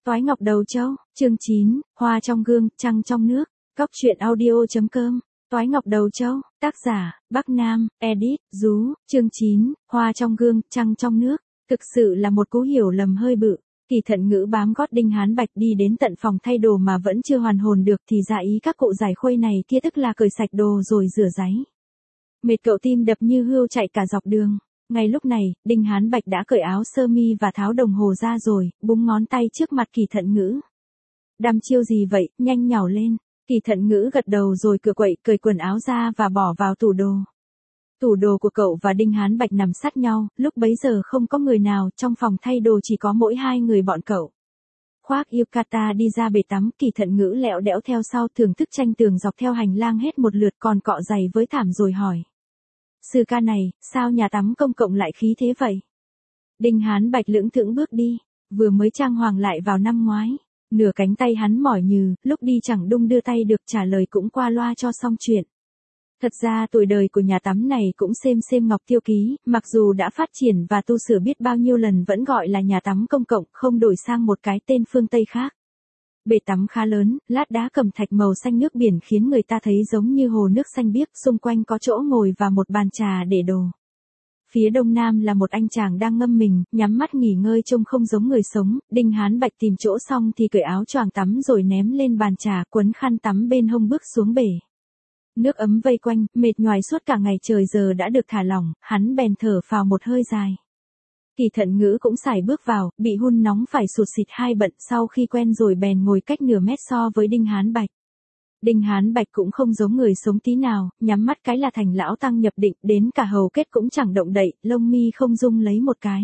Toái ngọc đầu trâu, chương 9, hoa trong gương, trăng trong nước, Cóc truyện audio.com, Toái ngọc đầu trâu, tác giả, Bắc Nam, edit, Dú, chương 9, hoa trong gương, trăng trong nước, thực sự là một cú hiểu lầm hơi bự. Kỳ Thận Ngữ bám gót Đinh Hán Bạch đi đến tận phòng thay đồ mà vẫn chưa hoàn hồn được thì dạ ý các cụ giải khuây này kia tức là cởi sạch đồ rồi rửa ráy. Mệt cậu tim đập như hươu chạy cả dọc đường. Ngay lúc này, Đinh Hán Bạch đã cởi áo sơ mi và tháo đồng hồ ra rồi, búng ngón tay trước mặt Kỳ Thận Ngữ. Đăm chiêu gì vậy, nhanh nhảu lên. Kỳ Thận Ngữ gật đầu rồi cựa quậy cởi quần áo ra và bỏ vào tủ đồ. Tủ đồ của cậu và Đinh Hán Bạch nằm sát nhau, lúc bấy giờ không có người nào, trong phòng thay đồ chỉ có mỗi hai người bọn cậu. Khoác yukata đi ra bể tắm, Kỳ Thận Ngữ lẹo đẽo theo sau thưởng thức tranh tường dọc theo hành lang hết một lượt còn cọ giày với thảm rồi hỏi. Sư ca này, sao nhà tắm công cộng lại khí thế vậy? Đinh Hán Bạch lưỡng thững bước đi, vừa mới trang hoàng lại vào năm ngoái. Nửa cánh tay hắn mỏi nhừ, lúc đi chẳng đung đưa tay được trả lời cũng qua loa cho xong chuyện. Thật ra tuổi đời của nhà tắm này cũng xem Ngọc Tiêu Ký, mặc dù đã phát triển và tu sửa biết bao nhiêu lần vẫn gọi là nhà tắm công cộng, không đổi sang một cái tên phương Tây khác. Bể tắm khá lớn, lát đá cẩm thạch màu xanh nước biển khiến người ta thấy giống như hồ nước xanh biếc, xung quanh có chỗ ngồi và một bàn trà để đồ. Phía đông nam là một anh chàng đang ngâm mình, nhắm mắt nghỉ ngơi trông không giống người sống. Đinh Hán Bạch tìm chỗ xong thì cởi áo choàng tắm rồi ném lên bàn trà, quấn khăn tắm bên hông bước xuống bể. Nước ấm vây quanh, mệt nhoài suốt cả ngày trời giờ đã được thả lỏng, hắn bèn thở phào một hơi dài. Kỳ Thận Ngữ cũng sải bước vào, bị hun nóng phải sụt sịt hai bận, sau khi quen rồi bèn ngồi cách nửa mét so với Đinh Hán Bạch. Đinh Hán Bạch cũng không giống người sống tí nào, nhắm mắt cái là thành lão tăng nhập định, đến cả hầu kết cũng chẳng động đậy, lông mi không rung lấy một cái.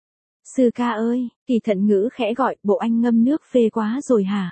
Sư ca ơi, Kỳ Thận Ngữ khẽ gọi, bộ anh ngâm nước phê quá rồi hả?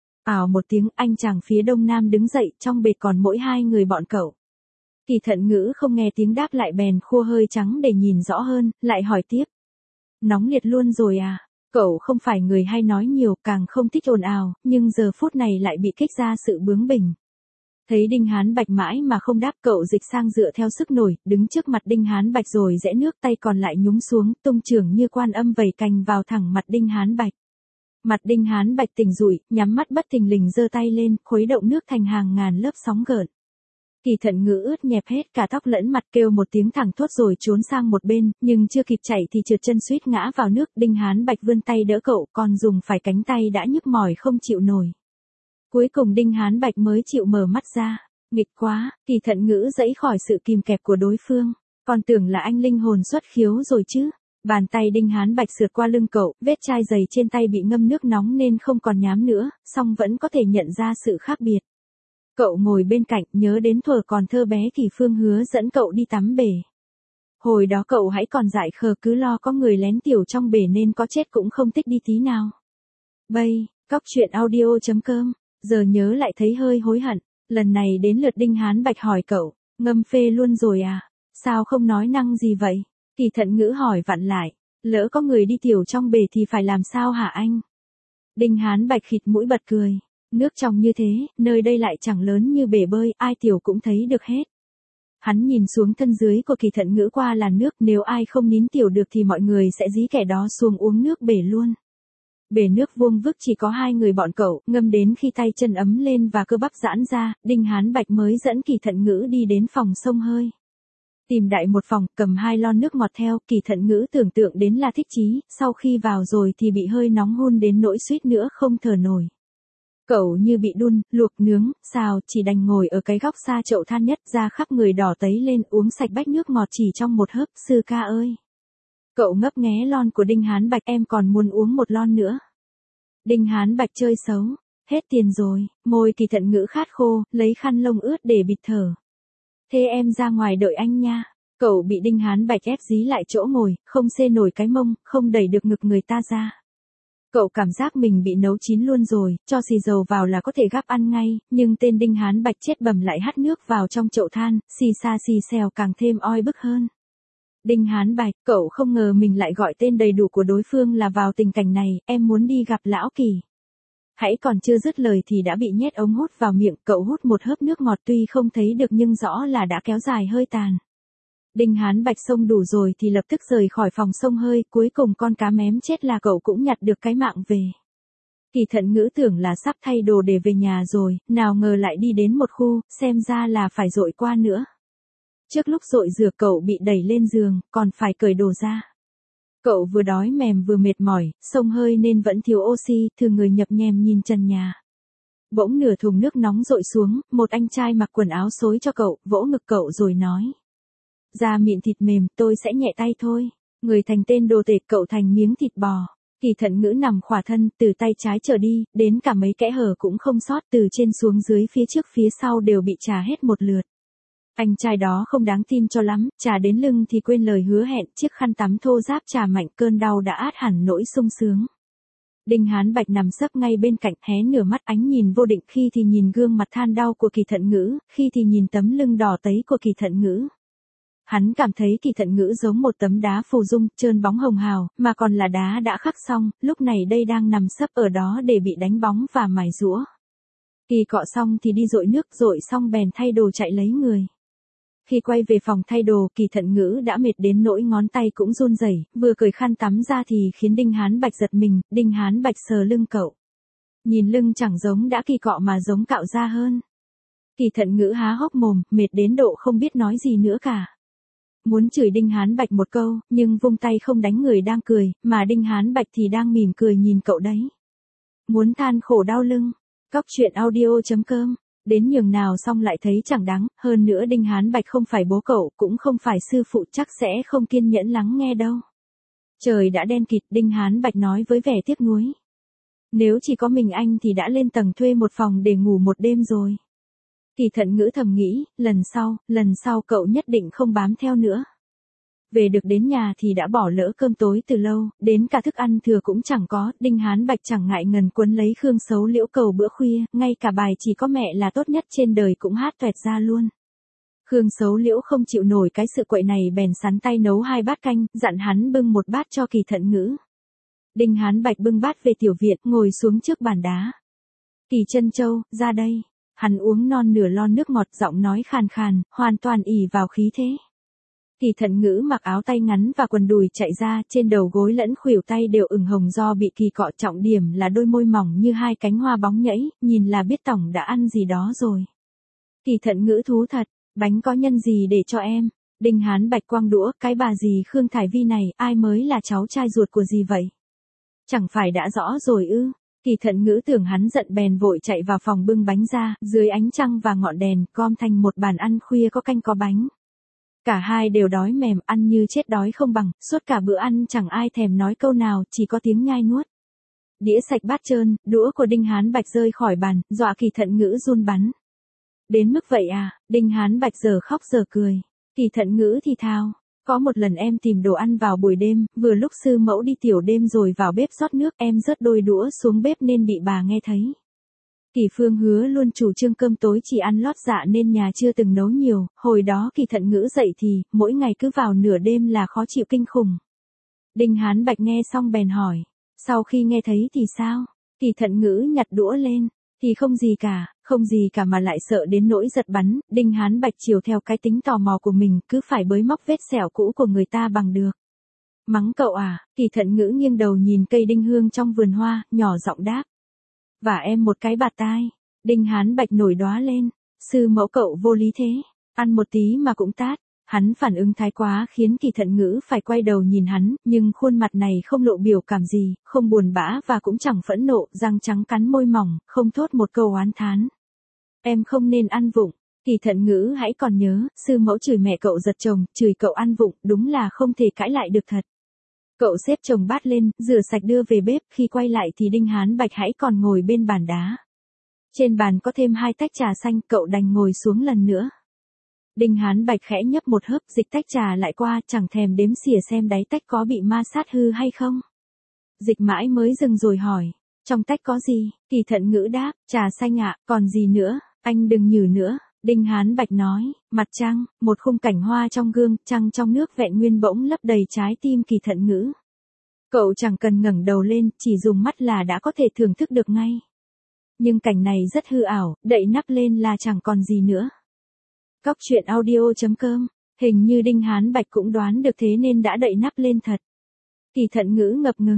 Ảo một tiếng, anh chàng phía đông nam đứng dậy, trong bệt còn mỗi hai người bọn cậu. Kỳ Thận Ngữ không nghe tiếng đáp lại bèn khua hơi trắng để nhìn rõ hơn, lại hỏi tiếp. Nóng liệt luôn rồi à? Cậu không phải người hay nói nhiều, càng không thích ồn ào, nhưng giờ phút này lại bị kích ra sự bướng bỉnh. Thấy Đinh Hán Bạch mãi mà không đáp, cậu dịch sang dựa theo sức nổi, đứng trước mặt Đinh Hán Bạch rồi rẽ nước, tay còn lại nhúng xuống, tung chưởng như Quan Âm vẩy cành vào thẳng mặt Đinh Hán Bạch. Mặt Đinh Hán Bạch tỉnh rụi, nhắm mắt bất thình lình giơ tay lên, khuấy động nước thành hàng ngàn lớp sóng gợn. Kỳ Thận Ngữ ướt nhẹp hết cả tóc lẫn mặt, kêu một tiếng thẳng thốt rồi trốn sang một bên, nhưng chưa kịp chạy thì trượt chân suýt ngã vào nước. Đinh Hán Bạch vươn tay đỡ cậu, còn dùng phải cánh tay đã nhức mỏi không chịu nổi. Cuối cùng Đinh Hán Bạch mới chịu mở mắt ra. Nghịch quá, Kỳ Thận Ngữ giãy khỏi sự kìm kẹp của đối phương, còn tưởng là anh linh hồn xuất khiếu rồi chứ. Bàn tay Đinh Hán Bạch sượt qua lưng cậu, vết chai giày trên tay bị ngâm nước nóng nên không còn nhám nữa, song vẫn có thể nhận ra sự khác biệt. Cậu ngồi bên cạnh, nhớ đến thuở còn thơ bé Kỳ Phương hứa dẫn cậu đi tắm bể. Hồi đó cậu hãy còn dại khờ, cứ lo có người lén tiểu trong bể nên có chết cũng không thích đi tí nào. Bây, Cóc truyện audio.com, giờ nhớ lại thấy hơi hối hận. Lần này đến lượt Đinh Hán Bạch hỏi cậu, ngâm phê luôn rồi à? Sao không nói năng gì vậy? Kỳ Thận Ngữ hỏi vặn lại, lỡ có người đi tiểu trong bể thì phải làm sao hả anh? Đinh Hán Bạch khịt mũi bật cười. Nước trong như thế, nơi đây lại chẳng lớn như bể bơi, ai tiểu cũng thấy được hết. Hắn nhìn xuống thân dưới của Kỳ Thận Ngữ qua làn nước, nếu ai không nín tiểu được thì mọi người sẽ dí kẻ đó xuống uống nước bể luôn. Bể nước vuông vức chỉ có hai người bọn cậu, ngâm đến khi tay chân ấm lên và cơ bắp giãn ra, Đinh Hán Bạch mới dẫn Kỳ Thận Ngữ đi đến phòng xông hơi. Tìm đại một phòng, cầm hai lon nước ngọt theo, Kỳ Thận Ngữ tưởng tượng đến là thích chí, sau khi vào rồi thì bị hơi nóng hun đến nỗi suýt nữa không thở nổi. Cậu như bị đun, luộc, nướng, xào, chỉ đành ngồi ở cái góc xa chậu than nhất, da khắp người đỏ tấy lên, uống sạch bách nước ngọt chỉ trong một hớp. Sư ca ơi! Cậu ngấp nghé lon của Đinh Hán Bạch, em còn muốn uống một lon nữa. Đinh Hán Bạch chơi xấu, hết tiền rồi, môi Kỳ Thận Ngữ khát khô, lấy khăn lông ướt để bịt thở. Thế em ra ngoài đợi anh nha. Cậu bị Đinh Hán Bạch ép dí lại chỗ ngồi, không xê nổi cái mông, không đẩy được ngực người ta ra. Cậu cảm giác mình bị nấu chín luôn rồi, cho xì dầu vào là có thể gắp ăn ngay, nhưng tên Đinh Hán Bạch chết bầm lại hắt nước vào trong chậu than, xì xa xì xèo càng thêm oi bức hơn. Đinh Hán Bạch, cậu không ngờ mình lại gọi tên đầy đủ của đối phương là vào tình cảnh này, em muốn đi gặp lão Kỳ. Hãy còn chưa dứt lời thì đã bị nhét ống hút vào miệng, cậu hút một hớp nước ngọt tuy không thấy được nhưng rõ là đã kéo dài hơi tàn. Đinh Hán Bạch xông đủ rồi thì lập tức rời khỏi phòng xông hơi, cuối cùng con cá mém chết là cậu cũng nhặt được cái mạng về. Kỳ Thận Ngữ tưởng là sắp thay đồ để về nhà rồi, nào ngờ lại đi đến một khu, xem ra là phải dội qua nữa. Trước lúc dội rửa cậu bị đẩy lên giường, còn phải cởi đồ ra. Cậu vừa đói mềm vừa mệt mỏi, xông hơi nên vẫn thiếu oxy, thừa người nhập nhèm nhìn trần nhà. Bỗng nửa thùng nước nóng dội xuống, một anh trai mặc quần áo xối cho cậu, vỗ ngực cậu rồi nói. Da mịn thịt mềm, tôi sẽ nhẹ tay thôi. Người thành tên đồ tể, cậu thành miếng thịt bò. Kỳ Thận Ngữ nằm khỏa thân, từ tay trái trở đi, đến cả mấy kẽ hở cũng không sót, từ trên xuống dưới phía trước phía sau đều bị chà hết một lượt. Anh trai đó không đáng tin cho lắm, chà đến lưng thì quên lời hứa hẹn, chiếc khăn tắm thô ráp chà mạnh, cơn đau đã át hẳn nỗi sung sướng. Đinh Hán Bạch nằm sấp ngay bên cạnh, hé nửa mắt ánh nhìn vô định, khi thì nhìn gương mặt than đau của Kỳ Thận Ngữ, khi thì nhìn tấm lưng đỏ tấy của Kỳ Thận Ngữ. Hắn cảm thấy Kỳ Thận Ngữ giống một tấm đá phù dung, trơn bóng hồng hào, mà còn là đá đã khắc xong, lúc này đây đang nằm sấp ở đó để bị đánh bóng và mài giũa. Kỳ cọ xong thì đi dội nước, dội xong bèn thay đồ chạy lấy người. Khi quay về phòng thay đồ, Kỳ Thận Ngữ đã mệt đến nỗi ngón tay cũng run rẩy, vừa cởi khăn tắm ra thì khiến Đinh Hán Bạch giật mình. Đinh Hán Bạch sờ lưng cậu. Nhìn lưng chẳng giống đã kỳ cọ mà giống cạo da hơn. Kỳ Thận Ngữ há hốc mồm, mệt đến độ không biết nói gì nữa cả. Muốn chửi Đinh Hán Bạch một câu, nhưng vung tay không đánh người đang cười, mà Đinh Hán Bạch thì đang mỉm cười nhìn cậu đấy. Muốn than khổ đau lưng. Cóc truyện audio.com. Đến nhường nào xong lại thấy chẳng đáng, hơn nữa Đinh Hán Bạch không phải bố cậu, cũng không phải sư phụ, chắc sẽ không kiên nhẫn lắng nghe đâu. Trời đã đen kịt, Đinh Hán Bạch nói với vẻ tiếc nuối. Nếu chỉ có mình anh thì đã lên tầng thuê một phòng để ngủ một đêm rồi. Kỳ Thận Ngữ thầm nghĩ, lần sau cậu nhất định không bám theo nữa. Về được đến nhà thì đã bỏ lỡ cơm tối từ lâu, đến cả thức ăn thừa cũng chẳng có, Đinh Hán Bạch chẳng ngại ngần quấn lấy Khương Sấu Liễu cầu bữa khuya, ngay cả bài chỉ có mẹ là tốt nhất trên đời cũng hát toẹt ra luôn. Khương Sấu Liễu không chịu nổi cái sự quậy này bèn sắn tay nấu 2 bát canh, dặn hắn bưng một bát cho Kỳ Thận Ngữ. Đinh Hán Bạch bưng bát về tiểu viện, ngồi xuống trước bàn đá. Kỳ Trân Châu, ra đây. Hắn uống non nửa lon nước ngọt, giọng nói khàn khàn, hoàn toàn ỷ vào khí thế. Kỳ Thận Ngữ mặc áo tay ngắn và quần đùi chạy ra, trên đầu gối lẫn khuỷu tay đều ửng hồng do bị kỳ cọ, trọng điểm là đôi môi mỏng như 2 cánh hoa bóng nhẫy, nhìn là biết tổng đã ăn gì đó rồi. Kỳ Thận Ngữ thú thật, bánh có nhân gì để cho em? Đinh Hán Bạch quăng đũa, cái bà dì Khương Thải Vi này, ai mới là cháu trai ruột của dì vậy? Chẳng phải đã rõ rồi ư? Kỳ Thận Ngữ tưởng hắn giận bèn vội chạy vào phòng bưng bánh ra, dưới ánh trăng và ngọn đèn, gom thành một bàn ăn khuya có canh có bánh. Cả hai đều đói mềm, ăn như chết đói không bằng, suốt cả bữa ăn chẳng ai thèm nói câu nào, chỉ có tiếng nhai nuốt. Đĩa sạch bát trơn, đũa của Đinh Hán Bạch rơi khỏi bàn, dọa Kỳ Thận Ngữ run bắn. Đến mức vậy à? Đinh Hán Bạch giờ khóc giờ cười. Kỳ Thận Ngữ thì thào. Có một lần em tìm đồ ăn vào buổi đêm, vừa lúc sư mẫu đi tiểu đêm rồi vào bếp rót nước, em rớt đôi đũa xuống bếp nên bị bà nghe thấy. Kỳ Phương Hứa luôn chủ trương cơm tối chỉ ăn lót dạ nên nhà chưa từng nấu nhiều, hồi đó Kỳ Thận Ngữ dậy thì, mỗi ngày cứ vào nửa đêm là khó chịu kinh khủng. Đinh Hán Bạch nghe xong bèn hỏi, sau khi nghe thấy thì sao? Kỳ Thận Ngữ nhặt đũa lên, thì không gì cả mà lại sợ đến nỗi giật bắn. Đinh Hán Bạch chiều theo cái tính tò mò của mình, cứ phải bới móc vết sẹo cũ của người ta bằng được. Mắng cậu à? Kỳ Thận Ngữ nghiêng đầu nhìn cây đinh hương trong vườn hoa, nhỏ giọng đáp. Và em một cái bạt tai. Đinh Hán Bạch nổi đóa lên. Sư mẫu cậu vô lý thế. Ăn một tí mà cũng tát. Hắn phản ứng thái quá khiến Kỳ Thận Ngữ phải quay đầu nhìn hắn, nhưng khuôn mặt này không lộ biểu cảm gì, không buồn bã và cũng chẳng phẫn nộ, răng trắng cắn môi mỏng, không thốt một câu oán thán. Em không nên ăn vụng. Kỳ Thận Ngữ hãy còn nhớ, sư mẫu chửi mẹ cậu giật chồng, chửi cậu ăn vụng, đúng là không thể cãi lại được thật. Cậu xếp chồng bát lên, rửa sạch đưa về bếp, khi quay lại thì Đinh Hán Bạch hãy còn ngồi bên bàn đá. Trên bàn có thêm 2 tách trà xanh, cậu đành ngồi xuống lần nữa. Đinh Hán Bạch khẽ nhấp một hớp, dịch tách trà lại qua, chẳng thèm đếm xỉa xem đáy tách có bị ma sát hư hay không. Dịch mãi mới dừng rồi hỏi, trong tách có gì? Kỳ Thận Ngữ đáp, trà xanh ạ, còn gì nữa, anh đừng nhử nữa. Đinh Hán Bạch nói, mặt trăng, một khung cảnh hoa trong gương, trăng trong nước vẹn nguyên bỗng lấp đầy trái tim Kỳ Thận Ngữ. Cậu chẳng cần ngẩng đầu lên, chỉ dùng mắt là đã có thể thưởng thức được ngay. Nhưng cảnh này rất hư ảo, đậy nắp lên là chẳng còn gì nữa. Cóc truyện audio.com, hình như Đinh Hán Bạch cũng đoán được thế nên đã đậy nắp lên thật. Kỳ Thận Ngữ ngập ngừng,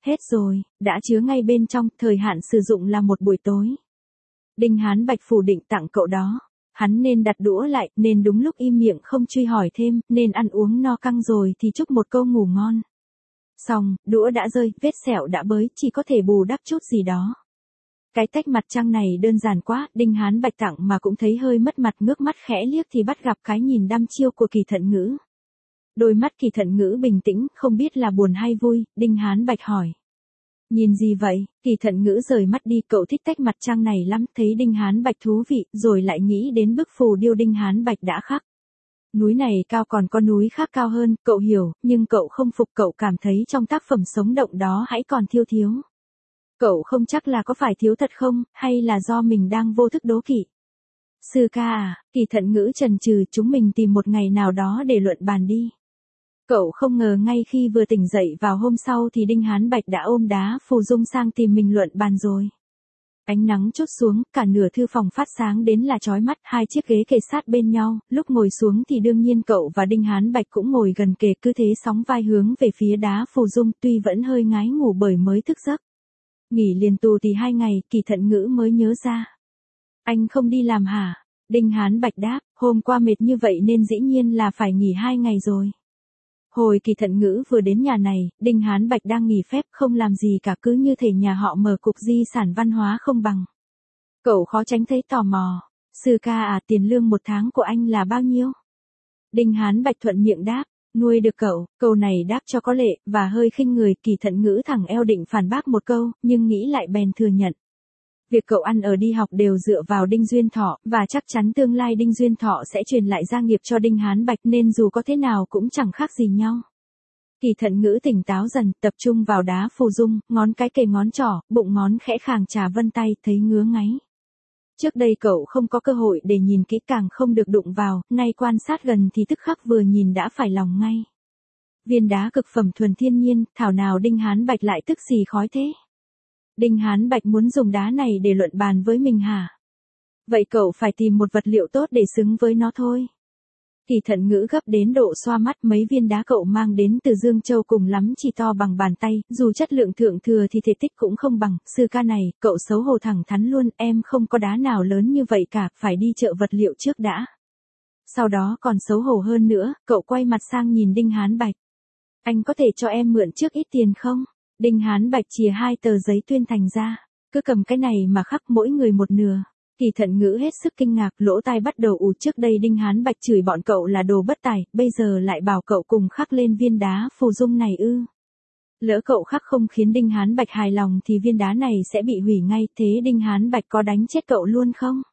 Hết rồi, đã chứa ngay bên trong, thời hạn sử dụng là một buổi tối. Đinh Hán Bạch phủ định tặng cậu đó. Hắn nên đặt đũa lại, nên đúng lúc im miệng không truy hỏi thêm, nên ăn uống no căng rồi thì chúc một câu ngủ ngon. Xong, đũa đã rơi, vết sẹo đã bới, chỉ có thể bù đắp chút gì đó. Cái tách mặt trăng này đơn giản quá, Đinh Hán Bạch tặng mà cũng thấy hơi mất mặt, ngước mắt khẽ liếc thì bắt gặp cái nhìn đăm chiêu của Kỳ Thận Ngữ. Đôi mắt Kỳ Thận Ngữ bình tĩnh, không biết là buồn hay vui, Đinh Hán Bạch hỏi. Nhìn gì vậy? Kỳ Thận Ngữ rời mắt đi, cậu thích tách mặt trăng này lắm, thấy Đinh Hán Bạch thú vị, rồi lại nghĩ đến bức phù điêu Đinh Hán Bạch đã khắc. Núi này cao còn có núi khác cao hơn, cậu hiểu, nhưng cậu không phục, cậu cảm thấy trong tác phẩm sống động đó hãy còn thiếu. Cậu không chắc là có phải thiếu thật không, hay là do mình đang vô thức đố kỵ. Sư ca à, Kỳ Thận Ngữ chần chừ, chúng mình tìm một ngày nào đó để luận bàn đi. Cậu không ngờ ngay khi vừa tỉnh dậy vào hôm sau thì Đinh Hán Bạch đã ôm đá phù dung sang tìm mình luận bàn rồi. Ánh nắng trút xuống, cả nửa thư phòng phát sáng đến là chói mắt, hai chiếc ghế kề sát bên nhau, lúc ngồi xuống thì đương nhiên cậu và Đinh Hán Bạch cũng ngồi gần kề, cứ thế sóng vai hướng về phía đá phù dung, tuy vẫn hơi ngái ngủ bởi mới thức giấc. Nghỉ liền tù thì 2 ngày, Kỳ Thận Ngữ mới nhớ ra. Anh không đi làm hả? Đinh Hán Bạch đáp, hôm qua mệt như vậy nên dĩ nhiên là phải nghỉ 2 ngày rồi. Hồi Kỳ Thận Ngữ vừa đến nhà này, Đinh Hán Bạch đang nghỉ phép không làm gì cả, cứ như thể nhà họ mở cục di sản văn hóa không bằng. Cậu khó tránh thấy tò mò. Sư ca à, tiền lương 1 tháng của anh là bao nhiêu? Đinh Hán Bạch thuận miệng đáp, nuôi được cậu, câu này đáp cho có lệ, và hơi khinh người. Kỳ Thận Ngữ thẳng eo định phản bác một câu, nhưng nghĩ lại bèn thừa nhận. Việc cậu ăn ở đi học đều dựa vào Đinh Duyên Thọ, và chắc chắn tương lai Đinh Duyên Thọ sẽ truyền lại gia nghiệp cho Đinh Hán Bạch nên dù có thế nào cũng chẳng khác gì nhau. Kỳ Thận Ngữ tỉnh táo dần, tập trung vào đá phù dung, ngón cái kề ngón trỏ, bụng ngón khẽ khàng chà vân tay, thấy ngứa ngáy. Trước đây cậu không có cơ hội để nhìn kỹ, càng không được đụng vào, nay quan sát gần thì tức khắc vừa nhìn đã phải lòng ngay. Viên đá cực phẩm thuần thiên nhiên, thảo nào Đinh Hán Bạch lại tức xì khói thế? Đinh Hán Bạch muốn dùng đá này để luận bàn với mình hả? Vậy cậu phải tìm một vật liệu tốt để xứng với nó thôi. Kỳ Thận Ngữ gấp đến độ xoa mắt, mấy viên đá cậu mang đến từ Dương Châu cùng lắm chỉ to bằng bàn tay, dù chất lượng thượng thừa thì thể tích cũng không bằng. Sư ca này, cậu xấu hổ thẳng thắn luôn, em không có đá nào lớn như vậy cả, phải đi chợ vật liệu trước đã. Sau đó còn xấu hổ hơn nữa, cậu quay mặt sang nhìn Đinh Hán Bạch. Anh có thể cho em mượn trước ít tiền không? Đinh Hán Bạch chìa 2 tờ giấy tuyên thành ra, cứ cầm cái này mà khắc, mỗi người một nửa. Kỳ Thận Ngữ hết sức kinh ngạc, lỗ tai bắt đầu ù, trước đây Đinh Hán Bạch chửi bọn cậu là đồ bất tài, bây giờ lại bảo cậu cùng khắc lên viên đá phù dung này ư? Lỡ cậu khắc không khiến Đinh Hán Bạch hài lòng thì viên đá này sẽ bị hủy ngay, thế Đinh Hán Bạch có đánh chết cậu luôn không?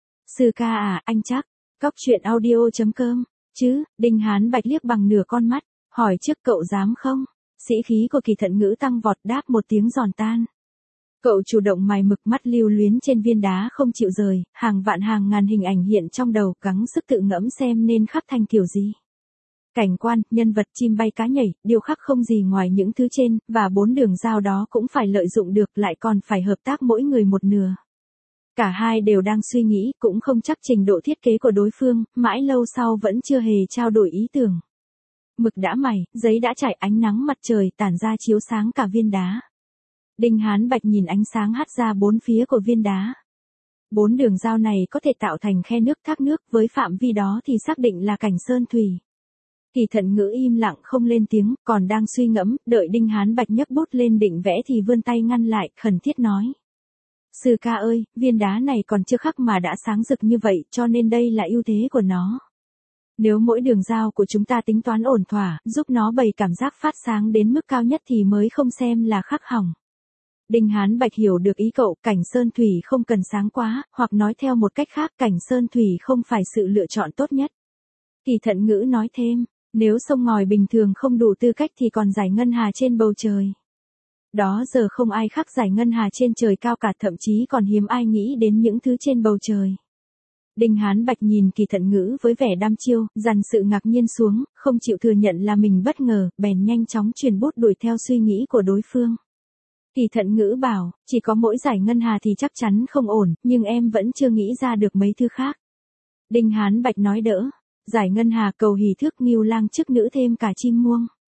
Sư ca à, anh chắc. Cóc truyện audio.com. Chứ, Đinh Hán Bạch liếc bằng nửa con mắt, hỏi trước cậu dám không? Sĩ khí của Kỳ Thận Ngữ tăng vọt, đáp một tiếng giòn tan. Cậu chủ động mài mực, mắt lưu luyến trên viên đá không chịu rời, hàng vạn hàng ngàn hình ảnh hiện trong đầu, gắng sức tự ngẫm xem nên khắc thành kiểu gì. Cảnh quan, nhân vật, chim bay cá nhảy, điêu khắc không gì ngoài những thứ trên, và 4 đường giao đó cũng phải lợi dụng được, lại còn phải hợp tác mỗi người một nửa. Cả hai đều đang suy nghĩ, cũng không chắc trình độ thiết kế của đối phương, mãi lâu sau vẫn chưa hề trao đổi ý tưởng. Mực đã mài, giấy đã trải, ánh nắng mặt trời tản ra chiếu sáng cả viên đá. Đinh Hán Bạch nhìn ánh sáng hắt ra 4 phía của viên đá. 4 đường giao này có thể tạo thành khe nước, thác nước, với phạm vi đó thì xác định là cảnh sơn thủy. Kỳ Thận Ngữ im lặng không lên tiếng, còn đang suy ngẫm, đợi Đinh Hán Bạch nhấc bút lên định vẽ thì vươn tay ngăn lại, khẩn thiết nói. Sư ca ơi, viên đá này còn chưa khắc mà đã sáng rực như vậy, cho nên đây là ưu thế của nó. Nếu mỗi đường giao của chúng ta tính toán ổn thỏa, giúp nó bày cảm giác phát sáng đến mức cao nhất thì mới không xem là khắc hỏng. Đinh Hán Bạch hiểu được ý cậu, cảnh sơn thủy không cần sáng quá, hoặc nói theo một cách khác, cảnh sơn thủy không phải sự lựa chọn tốt nhất. Kỳ Thận Ngữ nói thêm, nếu sông ngòi bình thường không đủ tư cách thì còn giải ngân hà trên bầu trời. Đó giờ không ai khắc giải ngân hà trên trời cao cả, thậm chí còn hiếm ai nghĩ đến những thứ trên bầu trời. Đinh Hán Bạch nhìn Kỳ Thận Ngữ với vẻ đăm chiêu, dằn sự ngạc nhiên xuống, không chịu thừa nhận là mình bất ngờ, bèn nhanh chóng truyền bút đuổi theo suy nghĩ của đối phương. Kỳ Thận Ngữ bảo, chỉ có mỗi giải ngân hà thì chắc chắn không ổn, nhưng em vẫn chưa nghĩ ra được mấy thứ khác. Đinh Hán Bạch nói đỡ, giải ngân hà, cầu hỷ thước, ngưu lang chức nữ thêm cả chim muông.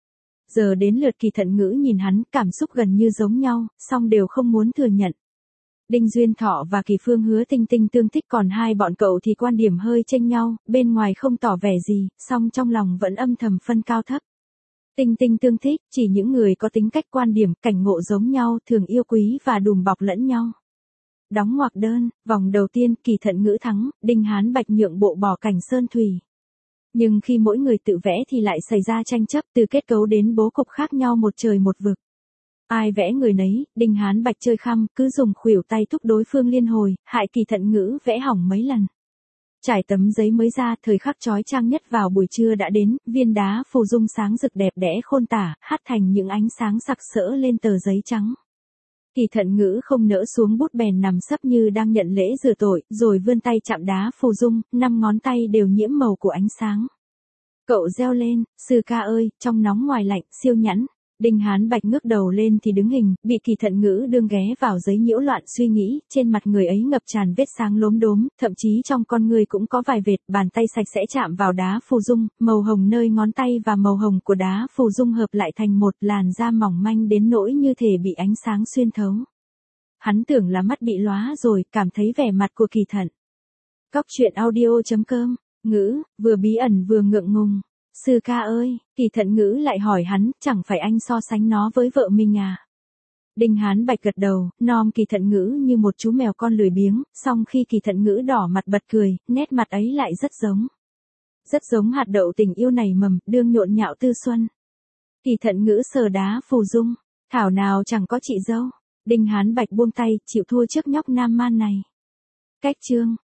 Giờ đến lượt Kỳ Thận Ngữ nhìn hắn, cảm xúc gần như giống nhau, song đều không muốn thừa nhận. Đinh Duyên Thọ và Kỳ Phương Hứa Tinh Tinh tương thích, còn hai bọn cậu thì quan điểm hơi chênh nhau, bên ngoài không tỏ vẻ gì, song trong lòng vẫn âm thầm phân cao thấp. Tinh Tinh tương thích, chỉ những người có tính cách quan điểm, cảnh ngộ giống nhau, thường yêu quý và đùm bọc lẫn nhau. Đóng ngoặc đơn, vòng đầu tiên, Kỳ Thận Ngữ thắng, Đinh Hán Bạch nhượng bộ bỏ cảnh sơn thủy. Nhưng khi mỗi người tự vẽ thì lại xảy ra tranh chấp, từ kết cấu đến bố cục khác nhau một trời một vực. Ai vẽ người nấy, Đinh Hán Bạch chơi khăm, cứ dùng khuỷu tay thúc đối phương liên hồi, hại Kỳ Thận Ngữ vẽ hỏng mấy lần. Trải tấm giấy mới ra, thời khắc chói chang nhất vào buổi trưa đã đến, viên đá phù dung sáng rực đẹp đẽ khôn tả, hát thành những ánh sáng sặc sỡ lên tờ giấy trắng. Kỳ Thận Ngữ không nỡ xuống bút, bèn nằm sấp như đang nhận lễ rửa tội, rồi vươn tay chạm đá phù dung, 5 ngón tay đều nhiễm màu của ánh sáng. Cậu reo lên, sư ca ơi, trong nóng ngoài lạnh, siêu nhẵn. Đinh Hán Bạch ngước đầu lên thì đứng hình, bị Kỳ Thận Ngữ đương ghé vào giấy nhiễu loạn suy nghĩ, trên mặt người ấy ngập tràn vết sáng lốm đốm, thậm chí trong con người cũng có vài vệt, bàn tay sạch sẽ chạm vào đá phù dung, màu hồng nơi ngón tay và màu hồng của đá phù dung hợp lại thành một, làn da mỏng manh đến nỗi như thể bị ánh sáng xuyên thấu. Hắn tưởng là mắt bị lóa rồi, cảm thấy vẻ mặt của Kỳ Thận. Cóc truyện audio.com, Ngữ, vừa bí ẩn vừa ngượng ngùng. Sư ca ơi, Kỳ Thận Ngữ lại hỏi hắn, chẳng phải anh so sánh nó với vợ mình à? Đinh Hán Bạch gật đầu, nom Kỳ Thận Ngữ như một chú mèo con lười biếng, song khi Kỳ Thận Ngữ đỏ mặt bật cười, nét mặt ấy lại rất giống. Rất giống hạt đậu tình yêu nảy mầm, đương nhộn nhạo tư xuân. Kỳ Thận Ngữ sờ đá phù dung, thảo nào chẳng có chị dâu. Đinh Hán Bạch buông tay, chịu thua trước nhóc nam man này. Cách chương.